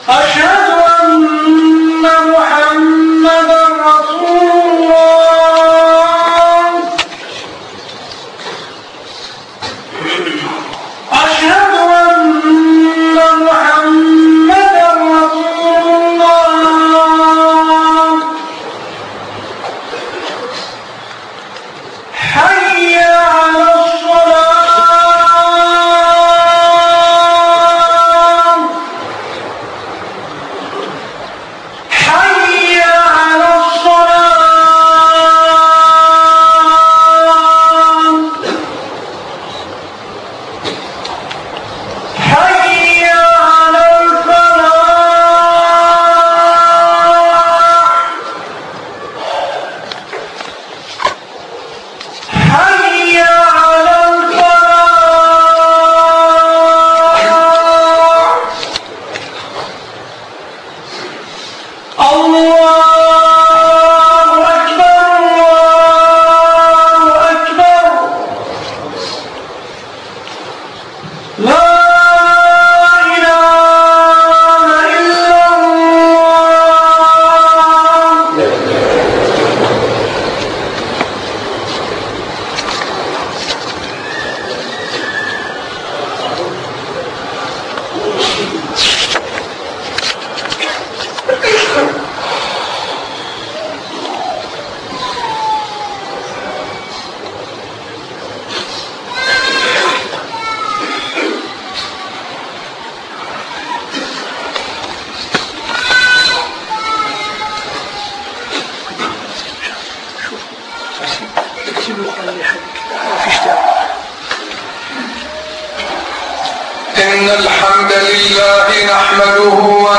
إن الحمد لله نحمده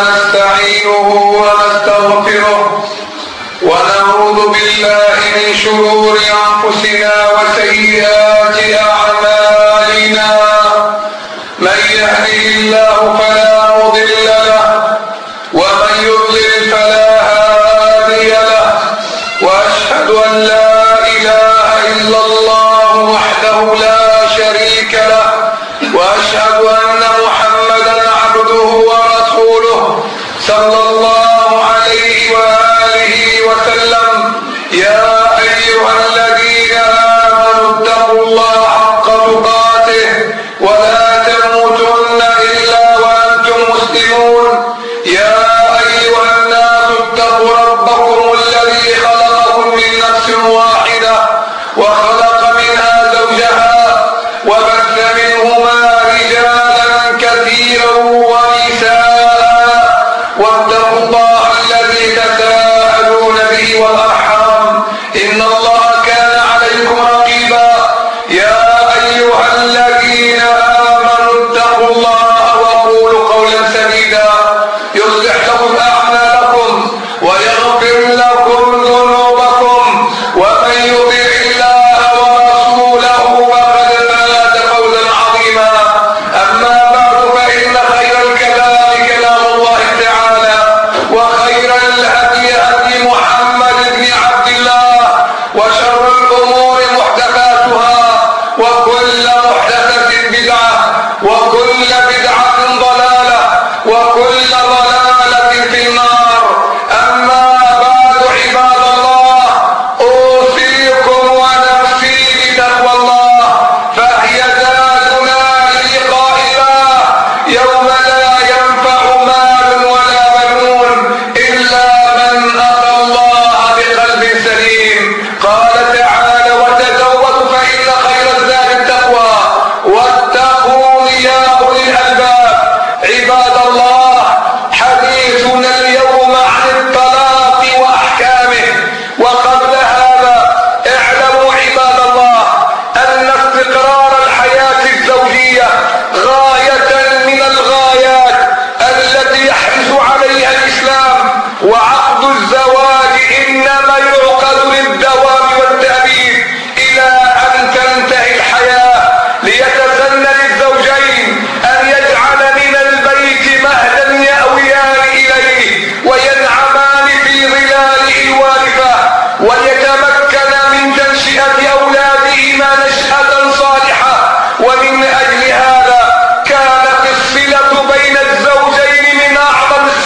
ونستعينه ونستغفره ونعوذ بالله من شرور أنفسنا وسيئات أعمالنا. من يهده الله فلا مضل له ومن يضلل فلا هادي له، وأشهد أن لا إله إلا الله وحده لا شريك له، وأشهد أن محمدا عبده ورسوله صلى الله عليه وآله وسلم. يا أيها الذين آمنوا اتقوا الله حق تقاته ولا تموتن إلا وأنتم مسلمون. يا أيها الناس اتقوا ربكم الذي خلقكم من نفس واحدة وخلق منها زوجها وبث منهما رجالا كثيرا ونساء، واتقوا الله الذي تساءلون به والأرحام إن الله كان عليكم رقيبا. يا أيها الذين آمنوا اتقوا الله وقولوا قولا سديدا يصلح لكم أعمالكم ويغفر لكم ذنوبكم، ومن يطع الله ورسوله فقد فاز فوزا عظيما. أما بعد، فإن خير الكلام كلام الله تعالى، وخير الهدي هدي محمد بن عبد الله، وشر الأمور محدثاتها، وكل محدثة بدعة، وكل بدعة ضلالة، وكل ضلالة في النار. أما بعد، عباد الله، أوصيكم ونفسي بتقوى الله، فهي زادنا للقاء الله يوم لا ينفع مال ولا بنون إلا من أتى الله بقلب سليم. قال تعالى: وتزودوا فإن خير الزاد التقوى واتقون يا أولي الألباب. عباد الله، حديثنا اليوم عن الطلاق وأحكامه. وقبل هذا اعلموا عباد الله أن استقرار الحياة الزوجية غاية من الغايات التي يحرص عليها الإسلام، وعقد الزواج إنما يعقد للدوام والتأبيد إلى أن تنتهي الحياة، ليتسنى للزوجين أن يجعل من البيت مهدا يأويان إليه وينعمان في ظلاله وارفة، وليتمكن من تنشئة أولادهما نشأة صالحة. ومن أجل هذا كانت الصلة بين الزوجين من أعظم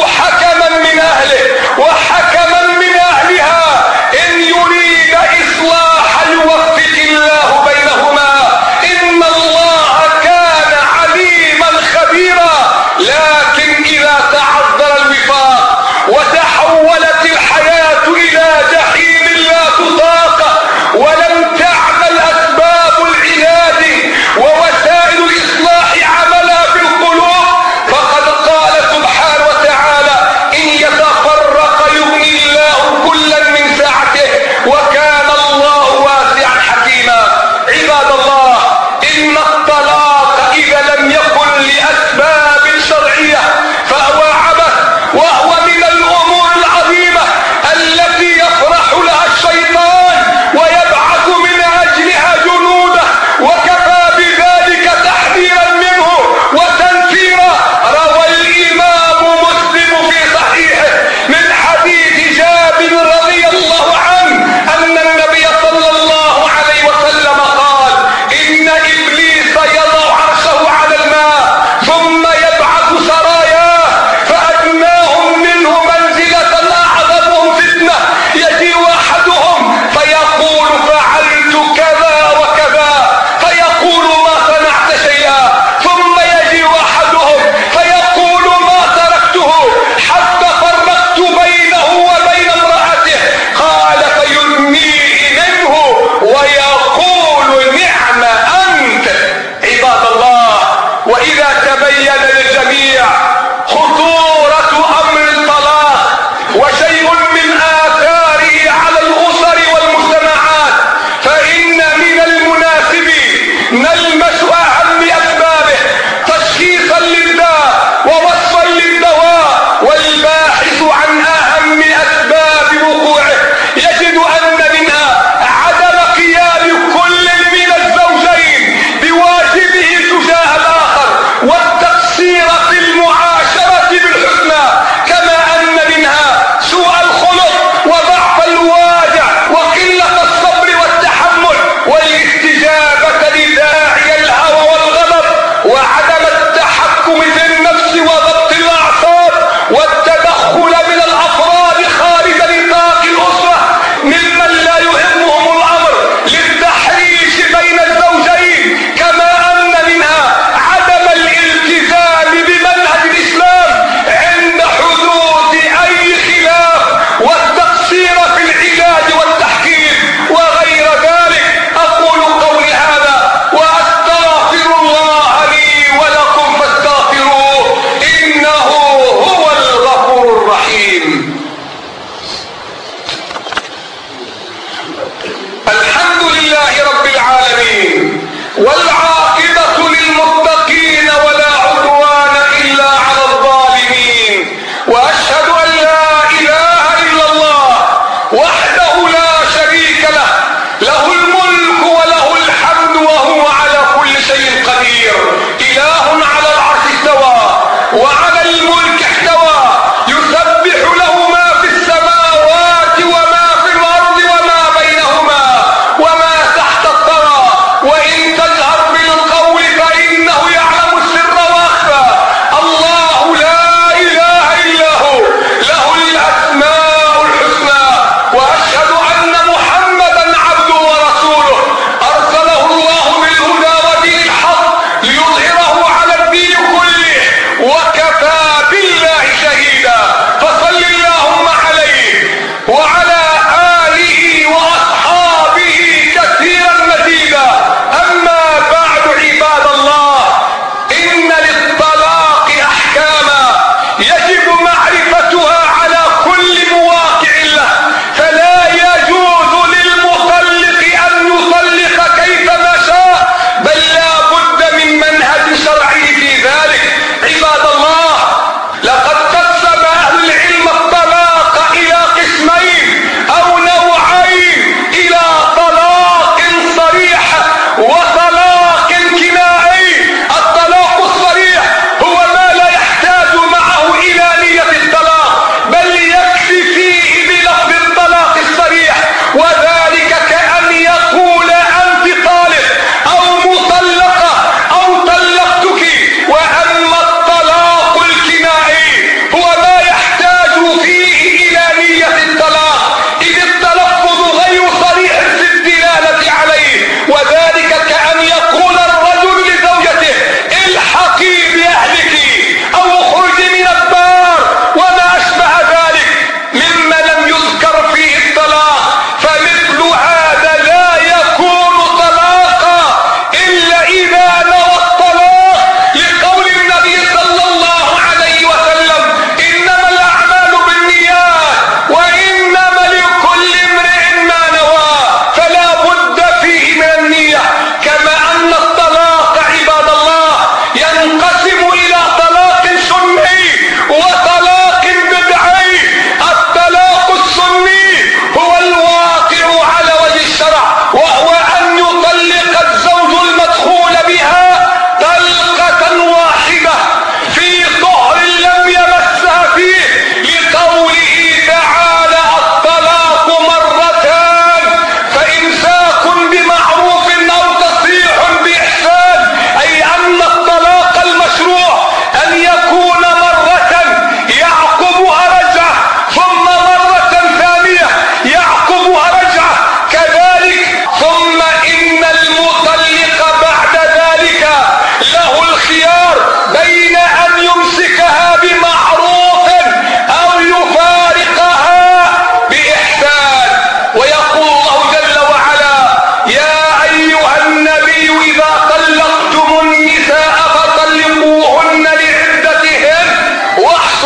حكما من أهله وحكما من أهلها إن يريد إصلاحا يوفق الله بينهما، إن الله كان عليما خبيرا. لكن إذا تعذر الوفاق وتحولت الحياة إلى جحيم لا تطاق ولم تعمل أسباب العلاج ووسائل الإصلاح عملها في القلوب، فقد قال سبحانه وتعالى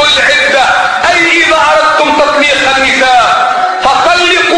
العدة، أي إذا أردتم تطليق النساء فطلقوا